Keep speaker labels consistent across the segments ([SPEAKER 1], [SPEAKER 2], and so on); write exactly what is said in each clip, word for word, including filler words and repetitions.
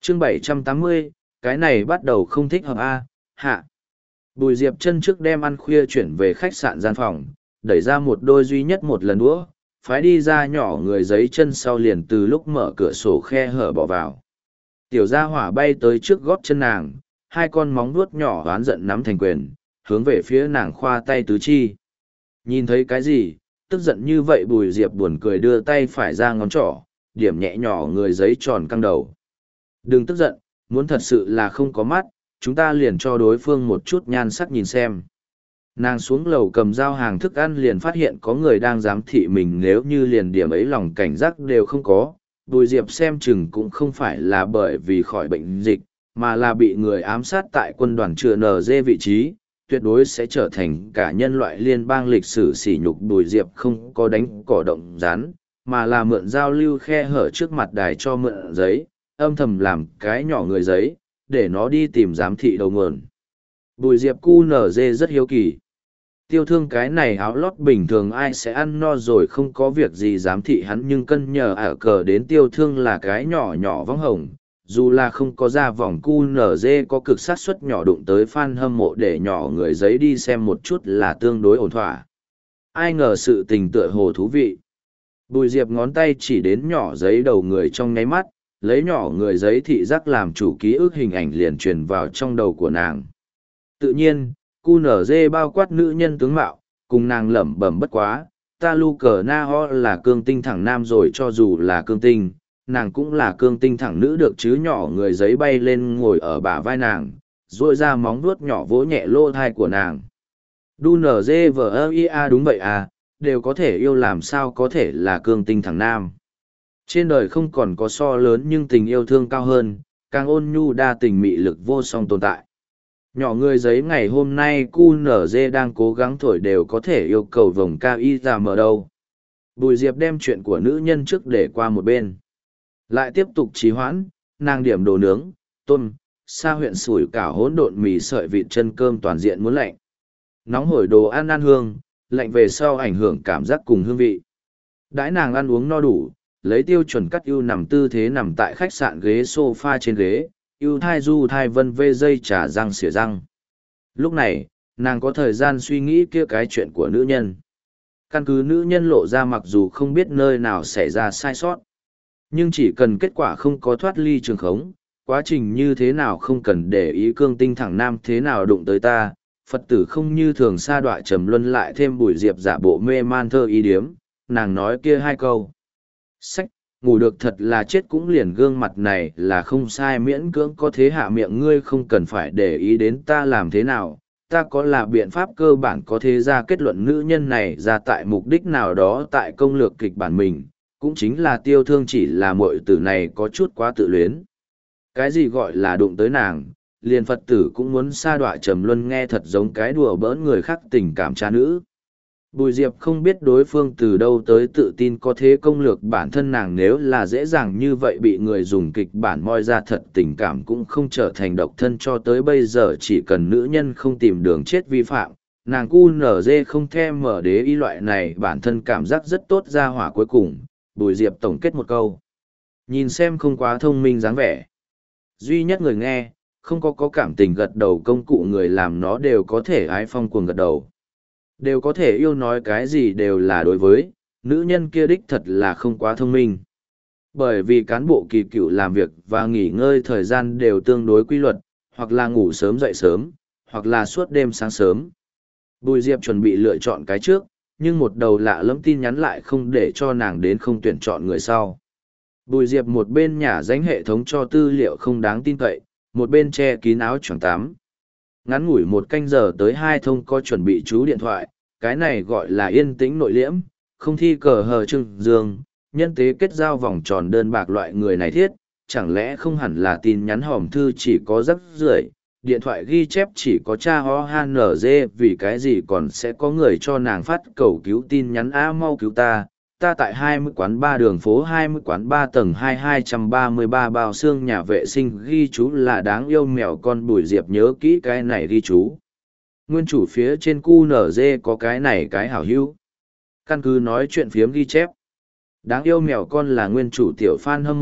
[SPEAKER 1] chương bảy trăm tám mươi, cái này bắt đầu không thích hợp a. Hạ. Bùi Diệp chân trước đem ăn khuya chuyển về khách sạn gian phòng, đẩy ra một đôi duy nhất một lần đũa, phái đi ra nhỏ người giấy chân sau liền từ lúc mở cửa sổ khe hở bỏ vào. Tiểu gia hỏa bay tới trước gót chân nàng, hai con móng vuốt nhỏ oán giận nắm thành quyền, hướng về phía nàng khoa tay tứ chi. Nhìn thấy cái gì, tức giận như vậy Bùi Diệp buồn cười đưa tay phải ra ngón trỏ, điểm nhẹ nhỏ người giấy tròn căng đầu. Đừng tức giận, muốn thật sự là không có mắt, chúng ta liền cho đối phương một chút nhan sắc nhìn xem. Nàng xuống lầu cầm dao hàng thức ăn liền phát hiện có người đang giám thị mình, nếu như liền điểm ấy lòng cảnh giác đều không có. Bùi Diệp xem chừng cũng không phải là bởi vì khỏi bệnh dịch, mà là bị người ám sát tại quân đoàn chữa en giê vị trí, tuyệt đối sẽ trở thành cả nhân loại liên bang lịch sử sỉ nhục. Bùi Diệp không có đánh cỏ động rán, mà là mượn giao lưu khe hở trước mặt đài cho mượn giấy, âm thầm làm cái nhỏ người giấy, để nó đi tìm giám thị đầu nguồn. Bùi Diệp cu en giê rất hiếu kỳ. Tiêu thương cái này áo lót bình thường ai sẽ ăn no rồi không có việc gì giám thị hắn, nhưng cân nhờ ở cờ đến tiêu thương là cái nhỏ nhỏ vắng hồng. Dù là không có ra vòng cu en giê có cực sát suất nhỏ đụng tới fan hâm mộ để nhỏ người giấy đi xem một chút là tương đối ổn thỏa. Ai ngờ sự tình tựa hồ thú vị. Bùi Diệp ngón tay chỉ đến nhỏ giấy đầu người trong nháy mắt, lấy nhỏ người giấy thị giác làm chủ ký ức hình ảnh liền truyền vào trong đầu của nàng. Tự nhiên, cu en giê bao quát nữ nhân tướng mạo, cùng nàng lẩm bẩm bất quá, ta lu cờ na ho là cương tinh thẳng nam rồi, cho dù là cương tinh, nàng cũng là cương tinh thẳng nữ được chứ. Nhỏ người giấy bay lên ngồi ở bả vai nàng, duỗi ra móng vuốt nhỏ vỗ nhẹ lỗ thai của nàng. Đu en giê vờ ia đúng vậy à, đều có thể yêu làm sao có thể là cương tinh thẳng nam. Trên đời không còn có so lớn nhưng tình yêu thương cao hơn, càng ôn nhu đa tình mị lực vô song tồn tại. Nhỏ người giấy ngày hôm nay cu en giê đang cố gắng thổi đều có thể yêu cầu vòng ca y ra mở đâu. Bùi Diệp đem chuyện của nữ nhân trước để qua một bên. Lại tiếp tục trì hoãn, nàng điểm đồ nướng, tôm, sa huyện sủi cảo hỗn độn mì sợi vịt chân cơm toàn diện muốn lạnh. Nóng hổi đồ ăn ăn hương, lạnh về sau ảnh hưởng cảm giác cùng hương vị. Đãi nàng ăn uống no đủ, lấy tiêu chuẩn cắt ưu nằm tư thế nằm tại khách sạn ghế sofa trên ghế, ưu thai du thai vân vê dây trà răng xỉa răng. Lúc này, nàng có thời gian suy nghĩ kia cái chuyện của nữ nhân. Căn cứ nữ nhân lộ ra mặc dù không biết nơi nào xảy ra sai sót, nhưng chỉ cần kết quả không có thoát ly trường khống, quá trình như thế nào không cần để ý cương tinh thẳng nam thế nào đụng tới ta, Phật tử không như thường sa đọa trầm luân lại thêm Bùi Diệp giả bộ mê man thơ ý điếm, nàng nói kia hai câu. Sách, ngủ được thật là chết cũng liền gương mặt này là không sai, miễn cưỡng có thế hạ miệng ngươi không cần phải để ý đến ta làm thế nào, ta có là biện pháp cơ bản có thế ra kết luận nữ nhân này ra tại mục đích nào đó tại công lược kịch bản mình, cũng chính là tiêu thương chỉ là muội tử này có chút quá tự luyến. Cái gì gọi là đụng tới nàng, liền Phật tử cũng muốn sa đọa trầm luân nghe thật giống cái đùa bỡn người khác tình cảm cha nữ. Bùi Diệp không biết đối phương từ đâu tới tự tin có thế công lược bản thân nàng, nếu là dễ dàng như vậy bị người dùng kịch bản moi ra thật tình cảm cũng không trở thành độc thân cho tới bây giờ. Chỉ cần nữ nhân không tìm đường chết vi phạm, nàng cu en giê không thèm mở đế ý loại này bản thân cảm giác rất tốt ra hỏa. Cuối cùng, Bùi Diệp tổng kết một câu. Nhìn xem không quá thông minh dáng vẻ. Duy nhất người nghe, không có có cảm tình gật đầu công cụ người làm nó đều có thể ái phong cuồng gật đầu. Đều có thể yêu nói cái gì đều là đối với, nữ nhân kia đích thật là không quá thông minh. Bởi vì cán bộ kỳ cựu làm việc và nghỉ ngơi thời gian đều tương đối quy luật, hoặc là ngủ sớm dậy sớm, hoặc là suốt đêm sáng sớm. Bùi Diệp chuẩn bị lựa chọn cái trước, nhưng một đầu lạ lẫm tin nhắn lại không để cho nàng đến không tuyển chọn người sau. Bùi Diệp một bên nhả danh hệ thống cho tư liệu không đáng tin cậy, một bên che kín áo choàng tắm. Ngắn ngủi một canh giờ tới hai thông có chuẩn bị chú điện thoại, cái này gọi là yên tĩnh nội liễm, không thi cờ hờ trưng dương, nhân tế kết giao vòng tròn đơn bạc loại người này thiết, chẳng lẽ không hẳn là tin nhắn hòm thư chỉ có rắc rưởi, điện thoại ghi chép chỉ có cha ho han nở dê, vì cái gì còn sẽ có người cho nàng phát cầu cứu tin nhắn á mau cứu ta. Ta tại hai mươi quán ba đường phố hai mươi quán ba tầng hai hai trăm ba mươi ba bao xương nhà vệ sinh, ghi chú là đáng yêu mèo con. Bùi Diệp nhớ kỹ cái này ghi chú. Nguyên chủ phía trên cu en giê có cái này cái hảo hữu. Căn cứ nói chuyện phiếm ghi chép. Đáng yêu mèo con là nguyên chủ tiểu fan hâm mộ,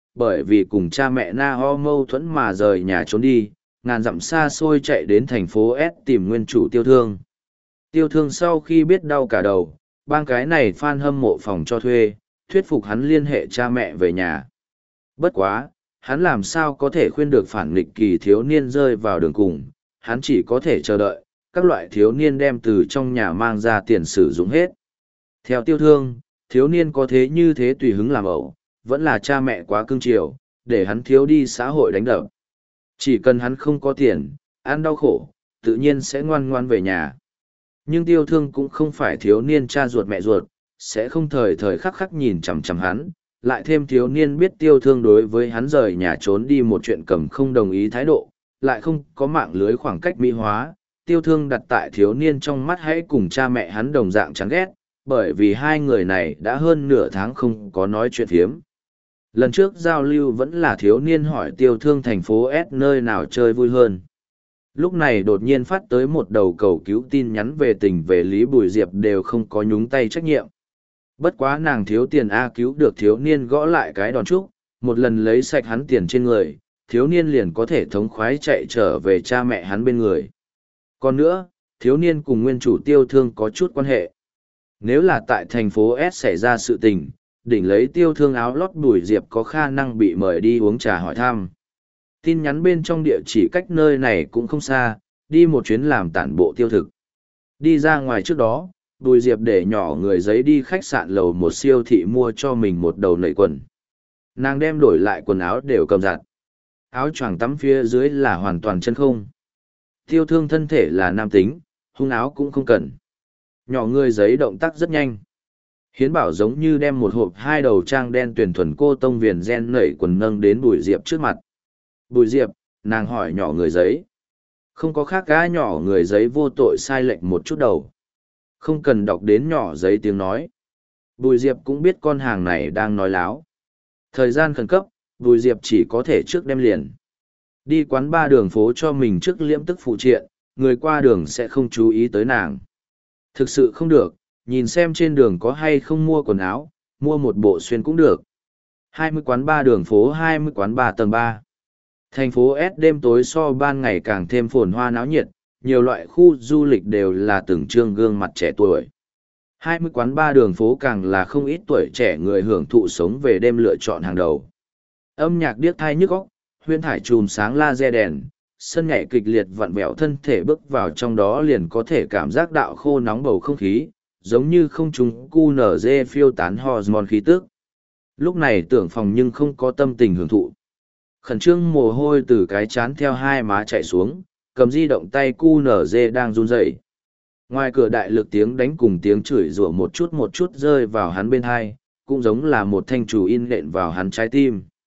[SPEAKER 1] bởi vì cùng cha mẹ Na-ho mâu thuẫn mà rời nhà trốn đi, ngàn dặm xa xôi chạy đến thành phố S tìm nguyên chủ Tiêu Thương. Tiêu Thương sau khi biết đau cả đầu, bang cái này fan hâm mộ phòng cho thuê, thuyết phục hắn liên hệ cha mẹ về nhà. Bất quá, hắn làm sao có thể khuyên được phản nghịch kỳ thiếu niên rơi vào đường cùng, hắn chỉ có thể chờ đợi, các loại thiếu niên đem từ trong nhà mang ra tiền sử dụng hết. Theo Tiêu Thương, thiếu niên có thế như thế tùy hứng làm ẩu, vẫn là cha mẹ quá cưng chiều, để hắn thiếu đi xã hội đánh đập. Chỉ cần hắn không có tiền, ăn đau khổ, tự nhiên sẽ ngoan ngoan về nhà. Nhưng Tiêu Thương cũng không phải thiếu niên cha ruột mẹ ruột, sẽ không thời thời khắc khắc nhìn chằm chằm hắn, lại thêm thiếu niên biết Tiêu Thương đối với hắn rời nhà trốn đi một chuyện cầm không đồng ý thái độ, lại không có mạng lưới khoảng cách mỹ hóa. Tiêu Thương đặt tại thiếu niên trong mắt hãy cùng cha mẹ hắn đồng dạng chán ghét, bởi vì hai người này đã hơn nửa tháng không có nói chuyện phiếm. Lần trước giao lưu vẫn là thiếu niên hỏi Tiêu Thương thành phố S nơi nào chơi vui hơn. Lúc này đột nhiên phát tới một đầu cầu cứu tin nhắn về tình về Lý Bùi Diệp đều không có nhúng tay trách nhiệm. Bất quá nàng thiếu tiền A cứu được thiếu niên gõ lại cái đòn trúc, một lần lấy sạch hắn tiền trên người, thiếu niên liền có thể thống khoái chạy trở về cha mẹ hắn bên người. Còn nữa, thiếu niên cùng nguyên chủ Tiêu Thương có chút quan hệ. Nếu là tại thành phố S xảy ra sự tình, đỉnh lấy Tiêu Thương áo lót Bùi Diệp có khả năng bị mời đi uống trà hỏi thăm. Tin nhắn bên trong địa chỉ cách nơi này cũng không xa, đi một chuyến làm tản bộ tiêu thực. Đi ra ngoài trước đó, Bùi Diệp để nhỏ người giấy đi khách sạn lầu một siêu thị mua cho mình một đầu nẩy quần. Nàng đem đổi lại quần áo đều cầm giặt. Áo choàng tắm phía dưới là hoàn toàn chân không. Tiêu Thương thân thể là nam tính, hung áo cũng không cần. Nhỏ người giấy động tác rất nhanh. Hiến Bảo giống như đem một hộp hai đầu trang đen tuyển thuần cô tông viền gen nẩy quần nâng đến Bùi Diệp trước mặt. Bùi Diệp, nàng hỏi nhỏ người giấy. Không có khác gã nhỏ người giấy vô tội sai lệch một chút đầu. Không cần đọc đến nhỏ giấy tiếng nói. Bùi Diệp cũng biết con hàng này đang nói láo. Thời gian khẩn cấp, Bùi Diệp chỉ có thể trước đem liền. Đi quán ba đường phố cho mình trước liễm tức phụ triện, người qua đường sẽ không chú ý tới nàng. Thực sự không được, nhìn xem trên đường có hay không mua quần áo, mua một bộ xuyên cũng được. hai mươi quán ba đường phố hai mươi quán ba tầng ba. Thành phố S đêm tối so ban ngày càng thêm phồn hoa náo nhiệt, nhiều loại khu du lịch đều là từng trương gương mặt trẻ tuổi. hai mươi quán ba đường phố càng là không ít tuổi trẻ người hưởng thụ sống về đêm lựa chọn hàng đầu. Âm nhạc điếc thai nhức óc, huyễn thải chùm sáng laser đèn, sân nhảy kịch liệt vặn vẹo thân thể bước vào trong đó liền có thể cảm giác đạo khô nóng bầu không khí, giống như không trùng cu nở dê phiêu tán hormone khí tức. Lúc này tưởng phòng nhưng không có tâm tình hưởng thụ. Khẩn trương mồ hôi từ cái chán theo hai má chạy xuống, cầm di động tay cu nở dê đang run rẩy. Ngoài cửa đại lực tiếng đánh cùng tiếng chửi rủa một chút một chút rơi vào hắn bên hai, cũng giống là một thanh chủ in nện vào hắn trái tim.